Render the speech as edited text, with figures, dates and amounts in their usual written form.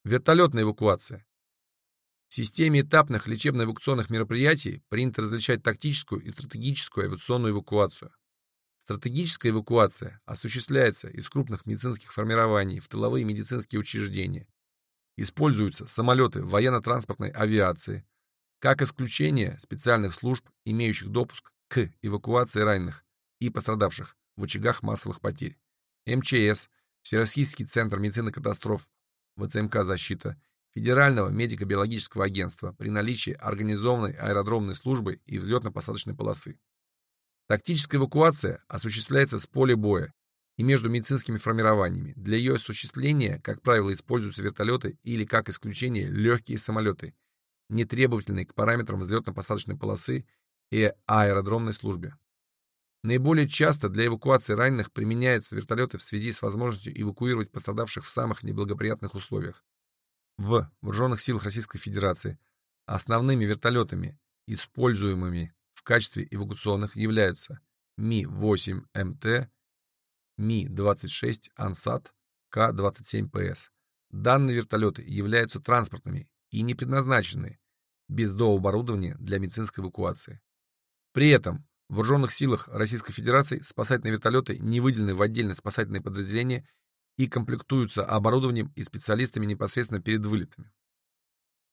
Вертолетная эвакуация. В системе этапных лечебно-эвакуационных мероприятий принято различать тактическую и стратегическую авиационную эвакуацию. Стратегическая эвакуация осуществляется из крупных медицинских формирований в тыловые медицинские учреждения. Используются самолеты военно-транспортной авиации, как исключение специальных служб, имеющих допуск к эвакуации раненых и пострадавших в очагах массовых потерь. МЧС, Всероссийский центр медицины катастроф, ВЦМК «Защита», Федерального медико-биологического агентства при наличии организованной аэродромной службы и взлетно-посадочной полосы. Тактическая эвакуация осуществляется с поля боя и между медицинскими формированиями. Для ее осуществления, как правило, используются вертолеты или, как исключение, легкие самолеты, не требовательные к параметрам взлетно-посадочной полосы и аэродромной службе. Наиболее часто для эвакуации раненых применяются вертолеты в связи с возможностью эвакуировать пострадавших в самых неблагоприятных условиях. В Вооруженных силах Российской Федерации основными вертолетами, используемыми в качестве эвакуационных, являются Ми-8МТ, Ми-26 Ансат, К-27ПС. Данные вертолеты являются транспортными и не предназначены без дооборудования для медицинской эвакуации. При этом в Вооруженных силах Российской Федерации спасательные вертолеты не выделены в отдельные спасательные подразделения и комплектуются оборудованием и специалистами непосредственно перед вылетами.